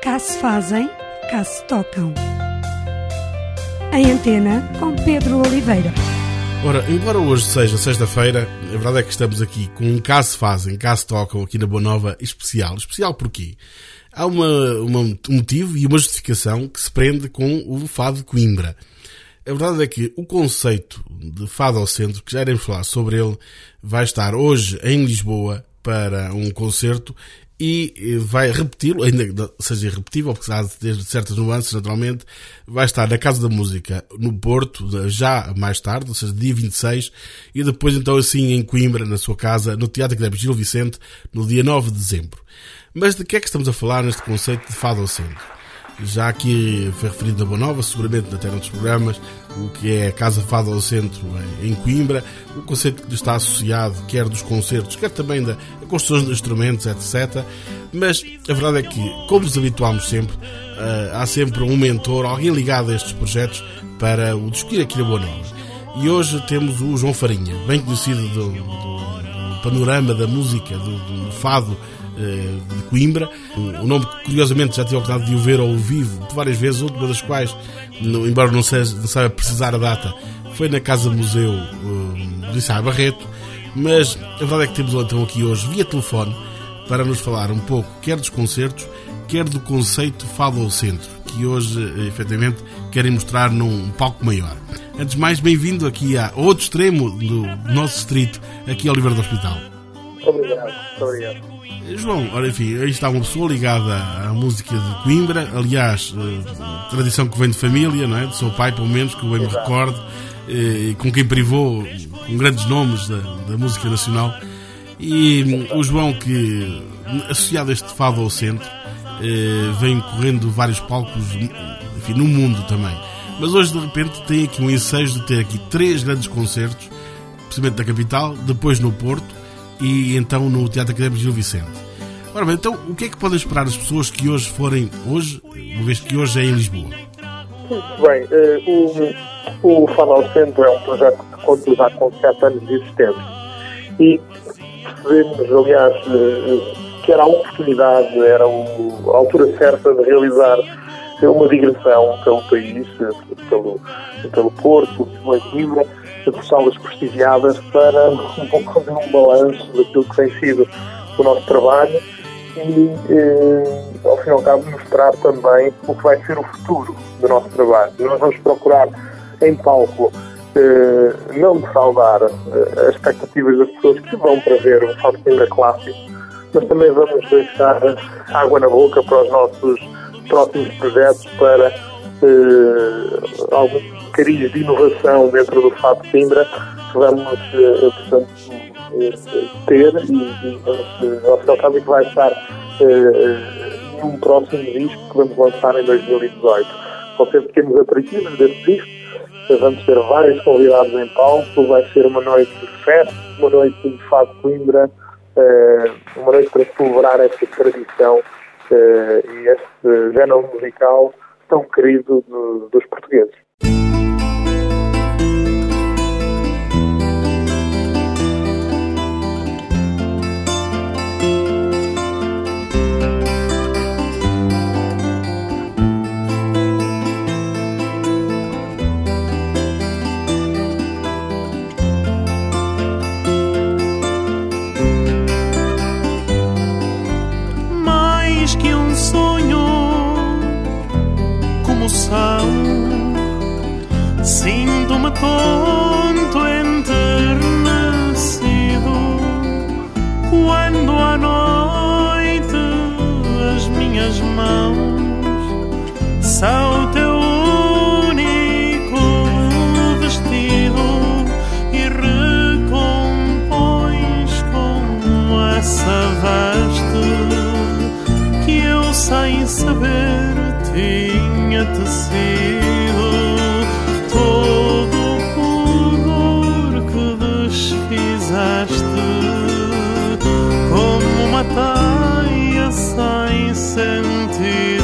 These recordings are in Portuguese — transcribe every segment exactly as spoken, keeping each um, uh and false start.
Cá se fazem, cá se tocam. Em Antena, com Pedro Oliveira. Ora, embora hoje seja sexta-feira, a verdade é que estamos aqui com um Cá se fazem, cá se tocam aqui na Boa Nova especial. Especial porquê? Há uma, uma, um motivo e uma justificação que se prende com o Fado de Coimbra. A verdade é que o conceito de Fado ao Centro, que já iremos falar sobre ele, vai estar hoje em Lisboa para um concerto e vai repeti-lo, ainda que seja irrepetível, porque há desde certas nuances, naturalmente, vai estar na Casa da Música, no Porto, já mais tarde, ou seja, dia vinte e seis, e depois então assim em Coimbra, na sua casa, no Teatro Académico Gil Vicente, no dia nove de dezembro. Mas de que é que estamos a falar neste conceito de Fado ao Centro? Já aqui foi referido na Boa Nova, seguramente até noutros programas, o que é a Casa Fado ao Centro em Coimbra, o conceito que está associado, quer dos concertos, quer também da construção de instrumentos, etcétera. Mas a verdade é que, como nos habituámos sempre, há sempre um mentor, alguém ligado a estes projetos para o discutir aqui na Boa Nova. E hoje temos o João Farinha, bem conhecido do, do, do panorama da música, do, do fado de Coimbra, um nome que curiosamente já tive a oportunidade de o ver ao vivo várias vezes, última das quais, embora não seja, não saiba precisar a data, foi na Casa Museu um, de Issaia Barreto. Mas a verdade é que temos então aqui hoje via telefone para nos falar um pouco quer dos concertos, quer do conceito Fado ao Centro, que hoje efetivamente querem mostrar num palco maior. Antes de mais, bem-vindo aqui a outro extremo do nosso distrito, aqui ao Oliveira do Hospital. Obrigado, muito obrigado. João, ora, enfim, aí está uma pessoa ligada à música de Coimbra, aliás, eh, tradição que vem de família, não é? Do seu pai, pelo menos, que eu bem me recordo, eh, com quem privou com grandes nomes da, da música nacional. E o João, que, associado a este Fado ao Centro, eh, vem correndo vários palcos, enfim, no mundo também. Mas hoje, de repente, tem aqui um ensejo de ter aqui três grandes concertos, principalmente da capital, depois no Porto, e então no Teatro Académico Gil Vicente. Ora bem, então o que é que podem esperar as pessoas que hoje forem, hoje, uma vez que hoje é em Lisboa? Muito bem, uh, o, o Fado ao Centro é um projeto que conta já com sete anos de existência e percebemos, aliás, uh, que era a oportunidade, era o, a altura certa de realizar uma digressão pelo país, pelo, pelo Porto, pela Coimbra, por salas prestigiadas, para um pouco fazer um balanço daquilo que tem sido o nosso trabalho e, eh, ao fim e ao cabo, mostrar também o que vai ser o futuro do nosso trabalho. Nós vamos procurar, em palco, eh, não defraudar eh, as expectativas das pessoas que vão para ver um Fado de Coimbra clássico, mas também vamos deixar água na boca para os nossos próximos projetos, para eh, alguns cariz de inovação dentro do Fado de Coimbra que vamos, eh, portanto, eh, ter e, e vamos, ao fim e ao cabo, que vai estar eh, num próximo disco que vamos lançar em dois mil e dezoito. Vão ser pequenos aperitivos desse disco, vamos ter vários convidados em palco, vai ser uma noite de festa, uma noite de Fado de Coimbra, eh, uma noite para celebrar esta tradição eh, e este género musical tão querido do, dos portugueses. Sinto-me tonto, enternecido, quando à noite as minhas mãos são teu único vestido e recompões com essa veste que eu sem saber tinha tecido. Todo o pudor que desfizeste como uma taia sem sentido.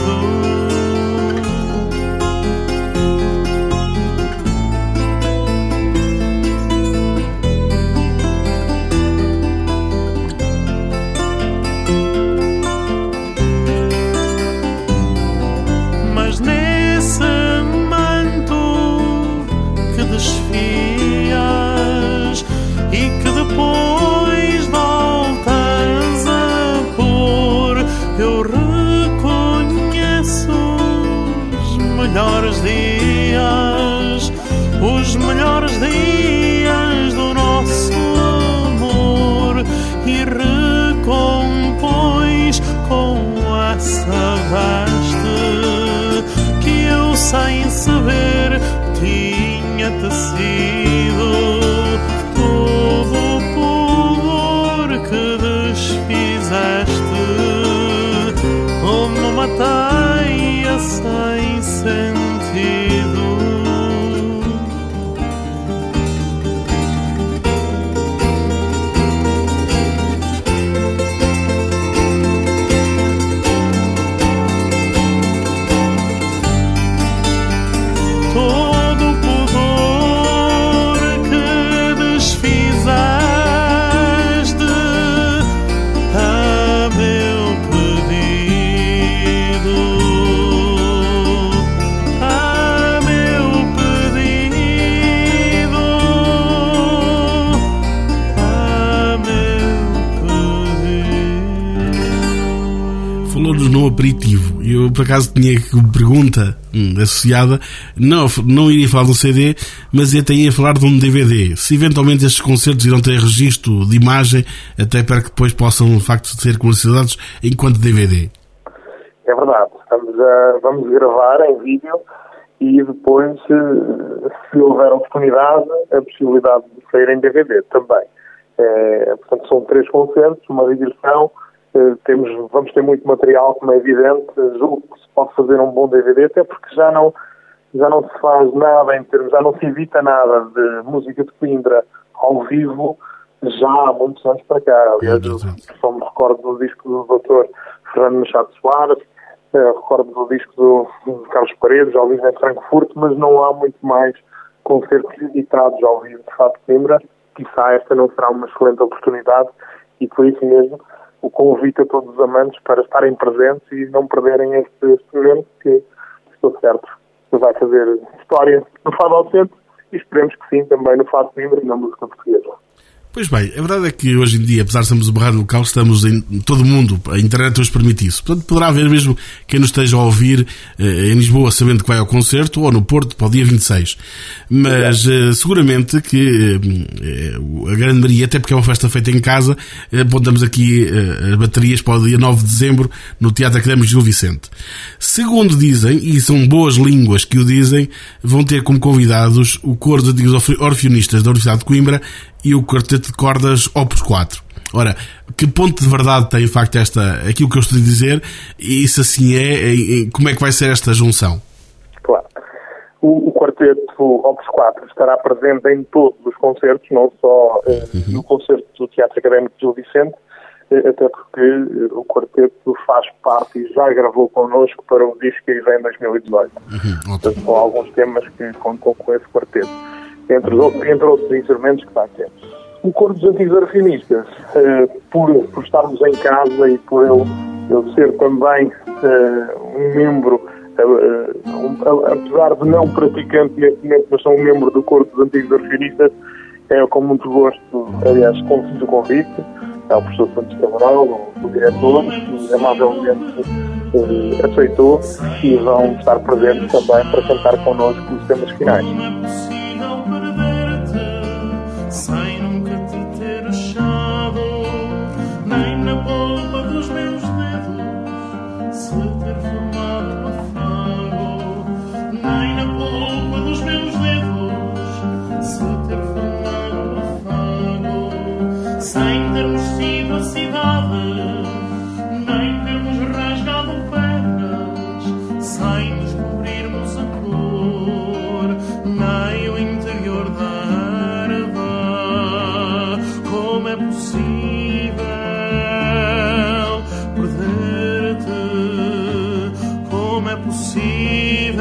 melhores dias, os melhores dias do nosso amor, e recompões com essa veste que eu sem saber tinha tecido. Todo o pudor que desfizeste como uma teia sem sentido. Todo o pudor que desfizeste a meu pedido, a meu pedido, a meu pedido. Falou-nos no aperitivo. Eu, por acaso, tinha uma pergunta hum, associada. Não, não iria falar de um C D, mas até ia falar de um D V D. Se eventualmente estes concertos irão ter registro de imagem, até para que depois possam, de facto, ser comercializados enquanto D V D. É verdade. Estamos a, vamos gravar em vídeo e depois, se, se houver oportunidade, a possibilidade de sair em D V D também. É, portanto, são três concertos, uma digressão. Temos, vamos ter muito material, como é evidente. Julgo que se pode fazer um bom D V D, até porque já não, já não se faz nada em termos, já não se evita nada de música de Coimbra ao vivo já há muitos anos para cá. Aliás, só me recordo do disco do doutor Fernando Machado Soares, recordo do disco do, do Carlos Paredes, ao vivo em Frankfurt, mas não há muito mais concertos editados ao vivo de Fado de Coimbra. Quizá esta não será uma excelente oportunidade e por isso mesmo o convite a todos os amantes para estarem presentes e não perderem este, este evento, que estou certo que vai fazer história no Fado ao Centro e esperemos que sim, também no Fado de Coimbra e na música portuguesa. Pois bem, a verdade é que hoje em dia, apesar de sermos uma rádio local, estamos em todo o mundo, a internet hoje permite isso. Portanto, poderá haver mesmo quem nos esteja a ouvir eh, em Lisboa sabendo que vai ao concerto, ou no Porto para o dia vinte e seis. Mas eh, seguramente que eh, a grande maioria, até porque é uma festa feita em casa, eh, apontamos aqui eh, as baterias para o dia nove de dezembro no Teatro Académico Gil Vicente. Segundo dizem, e são boas línguas que o dizem, vão ter como convidados o Coro dos Antigos Orfeonistas da Universidade de Coimbra e o Quarteto de Cordas Opus quatro. Ora, que ponto de verdade tem, de facto, esta, aquilo que eu estou a dizer, e se assim é, como é que vai ser esta junção? Claro. O, o Quarteto Opus quatro estará presente em todos os concertos, não só eh, uhum. no concerto do Teatro Académico de Gil Vicente, eh, até porque eh, o Quarteto faz parte e já gravou connosco para o disco que vem em dois mil e dezoito. Uhum. Portanto, são alguns temas que contam com esse quarteto, entre, entre outros instrumentos que vai ter. O Coro dos Antigos Orfeonistas, uh, por, por estarmos em casa e por eu, eu ser também uh, um membro, uh, um, uh, apesar de não praticante neste momento, mas sou um membro do Coro dos Antigos Orfeonistas, é com muito gosto, aliás, convido o convite ao professor Santos Cabral, o, o diretor, que amavelmente uh, aceitou, e vão estar presentes também para cantar connosco os temas finais. Sem nunca te ter achado, nem na polpa dos meus dedos se ter formado no afago, nem na polpa dos meus dedos se ter formado no afago, sem termos sido a cidade, nem termos rasgado pernas, sem descobrirmos a cor, nem o interior da como é possível perder-te? Como é possível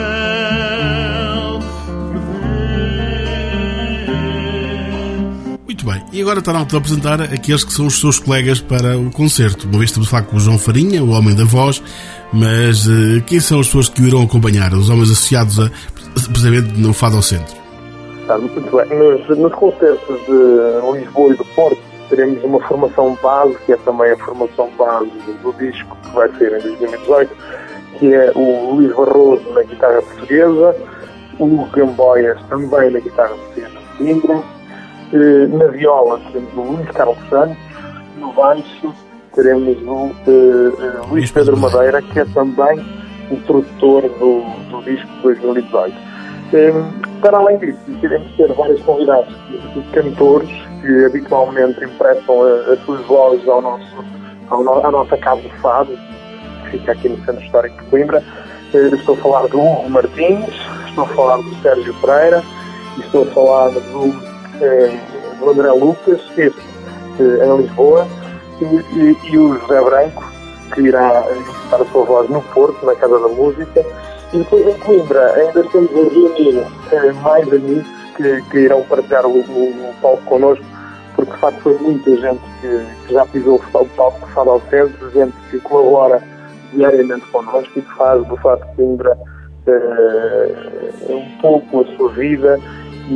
perder? Muito bem, e agora está na hora de apresentar aqueles que são os seus colegas para o concerto. Uma vez estamos a falar com o João Farinha, o homem da voz, mas uh, quem são as pessoas que o irão acompanhar? Os homens associados a, precisamente no Fado ao Centro. Ah, muito bem. Nos, nos concertos de Lisboa e do Porto teremos uma formação base, que é também a formação base do disco que vai ser em dois mil e dezoito, que é o Luís Barroso na guitarra portuguesa, o Gamboias também na guitarra portuguesa de Coimbra, eh, na viola temos o Luís Carlos Santos, no baixo teremos o eh, Luís Pedro Madeira, que é também o produtor do, do disco de dois mil e dezoito. Eh, para além disso, queremos ter vários convidados de cantores que habitualmente emprestam a, as suas vozes ao nosso, ao no, à nossa Casa de Fado, que fica aqui no Centro Histórico de Coimbra. Eh, estou a falar do Hugo Martins, estou a falar do Sérgio Pereira, e estou a falar do, eh, do André Lucas, este eh, em Lisboa, e, e, e o José Branco, que irá estar a sua voz no Porto, na Casa da Música. E depois em Coimbra ainda estamos a reunir eh, mais amigos que, que irão partilhar o, o, o palco connosco, porque de facto foi muita gente que, que já pisou o palco do Fado ao Centro, gente que colabora diariamente connosco e que faz do Fado de Coimbra uh, um pouco a sua vida e,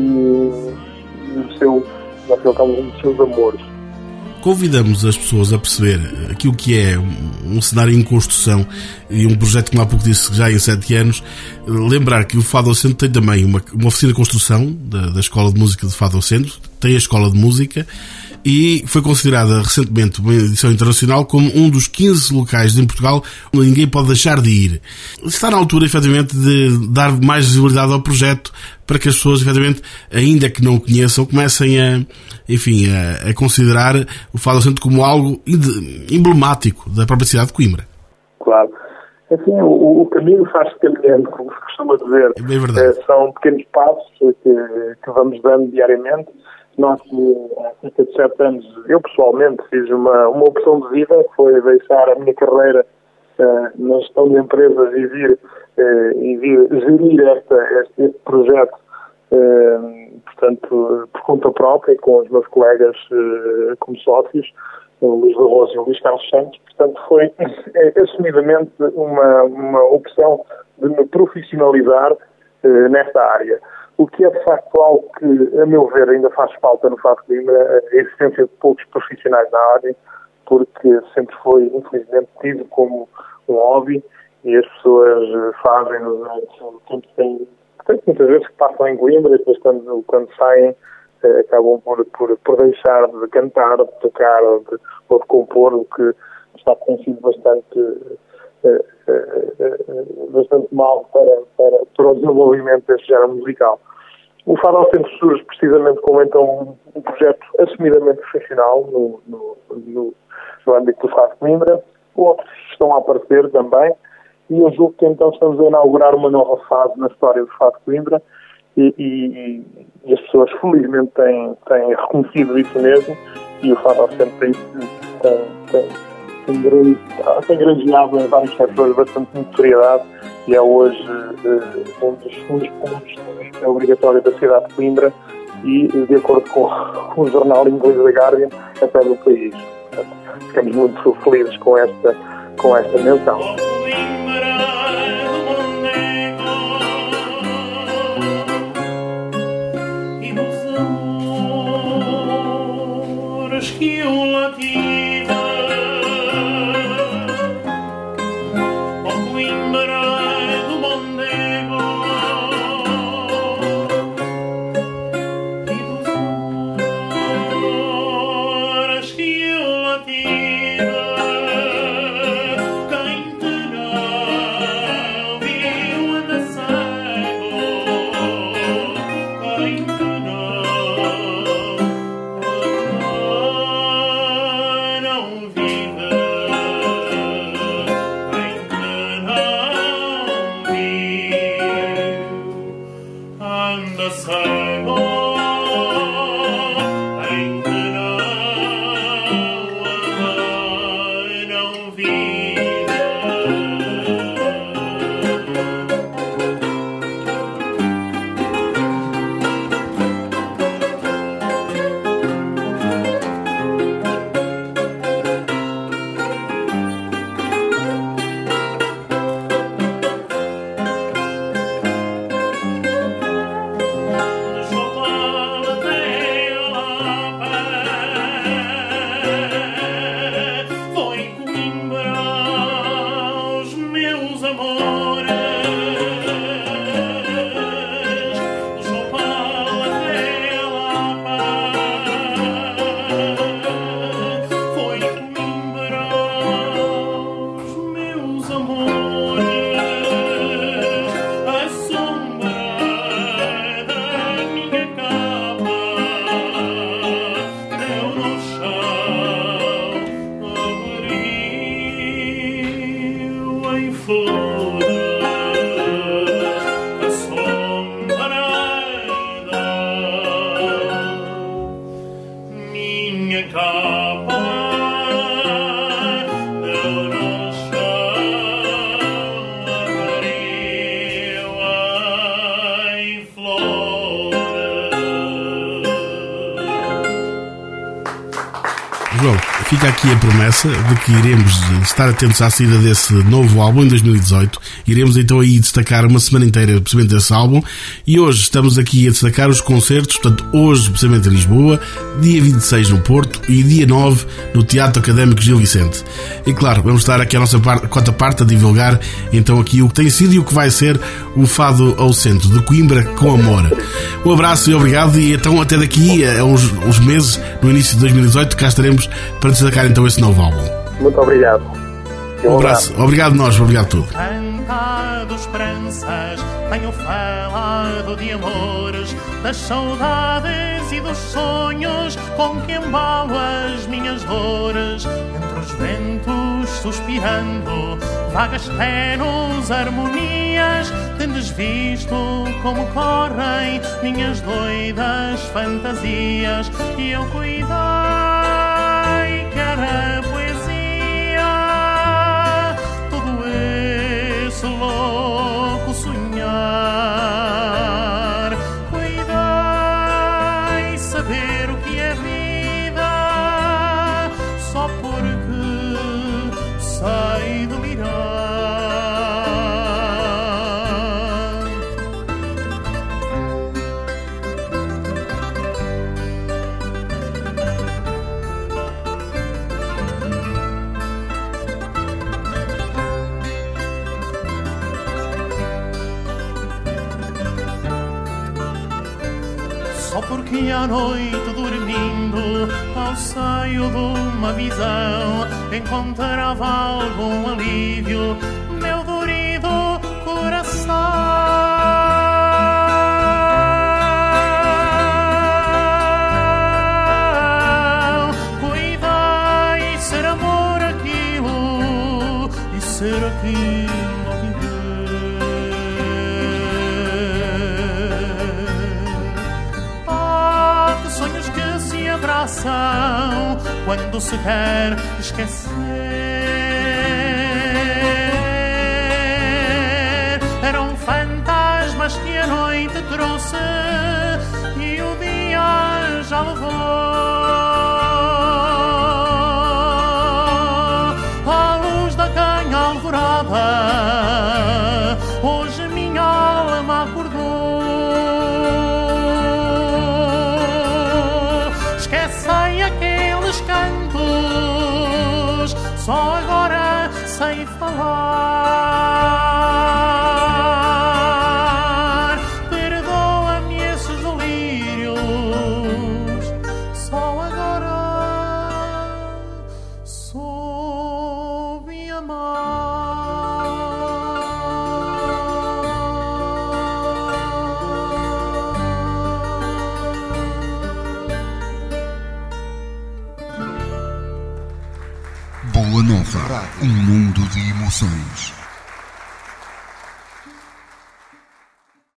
e o seu, um dos seus amores. Convidamos as pessoas a perceber aquilo que é um cenário em construção e um projeto, como há pouco disse, já em sete anos. Lembrar que o Fado ao Centro tem também uma, uma oficina de construção da, da Escola de Música de Fado ao Centro, tem a Escola de Música e foi considerada recentemente uma edição internacional como um dos quinze locais em Portugal onde ninguém pode deixar de ir. Está na altura, efetivamente, de dar mais visibilidade ao projeto para que as pessoas, efetivamente, ainda que não o conheçam, comecem a, enfim, a, a considerar o Fado ao Centro como algo emblemático da própria cidade de Coimbra. Claro. Assim, o, o caminho faz-se caminhando, como se costuma dizer. É bem verdade. É, são pequenos passos que, que vamos dando diariamente. Nós, há cerca de sete anos, eu pessoalmente fiz uma, uma opção de vida, que foi deixar a minha carreira uh, na gestão de empresas e vir, uh, e vir gerir esta, este, este projeto, uh, portanto, por conta própria, com os meus colegas uh, como sócios, o Luís Barroso e o Luís Carlos Santos. Portanto, foi é, assumidamente uma, uma opção de me profissionalizar uh, nesta área. O que é, de facto, algo que, a meu ver, ainda faz falta no Fado de Coimbra, a existência de poucos profissionais na área, porque sempre foi, infelizmente, tido como um hobby e as pessoas fazem-no durante tem, tem muitas vezes que passam em Coimbra e depois, quando, quando saem, eh, acabam por, por, por deixar de cantar, de tocar ou de, ou de compor, o que está tem sido bastante... Uh, uh, uh, bastante mal para, para, para o desenvolvimento deste género musical. O Fado ao Centro surge precisamente como então um, um projeto assumidamente profissional no, no, no, no âmbito do Fado de Coimbra. Outros estão a aparecer também e eu julgo que então estamos a inaugurar uma nova fase na história do Fado de Coimbra e, e, e as pessoas felizmente têm, têm reconhecido isso mesmo e o Fado ao Centro tem, tem, tem tem granjeado em vários setores bastante notoriedade e é hoje uh, um, dos, um dos pontos é obrigatório da cidade de Coimbra e, de acordo com, com o jornal inglês The Guardian, até do país. Portanto, ficamos muito felizes com esta, com esta menção. Quem te Fica aqui a promessa de que iremos estar atentos à saída desse novo álbum em dois mil e dezoito. Iremos então aí destacar uma semana inteira precisamente desse álbum. E hoje estamos aqui a destacar os concertos. Portanto, hoje precisamente em Lisboa, dia vinte e seis no Porto e dia nove no Teatro Académico Gil Vicente. E claro, vamos estar aqui a nossa parte, quarta parte a divulgar então aqui o que tem sido e o que vai ser o Fado ao Centro de Coimbra com Amor. Um abraço e obrigado, e então até daqui a uns, uns meses, no início de dois mil e dezoito, cá estaremos para destacar então esse novo álbum. Muito obrigado. Um abraço. Obrigado nós, obrigado tudo. Cantado esperanças, tenho falado de amores, das saudades e dos sonhos com que embalo as minhas dores. Entre os ventos suspirando, vagas tenues harmonias, tendes visto como correm minhas doidas fantasias, e eu cuidei que era poesia todo esse louco sonhar. Cuidei saber o que é vida só porque sei delirar. Só porque à noite dormindo, ao seio de uma visão, encontrava algum alívio, meu dorido coração. Cuidai ser amor aquilo e ser aquilo. Quando se quer esquecer, eram fantasmas que a noite trouxe e o dia já levou. À luz da canha alvorada, hoje minha alma acordou. Esquecei aqueles cantos, só agora sei falar. Perdoa-me esses delírios, só agora soube amar. Boa Nova, um mundo de emoções.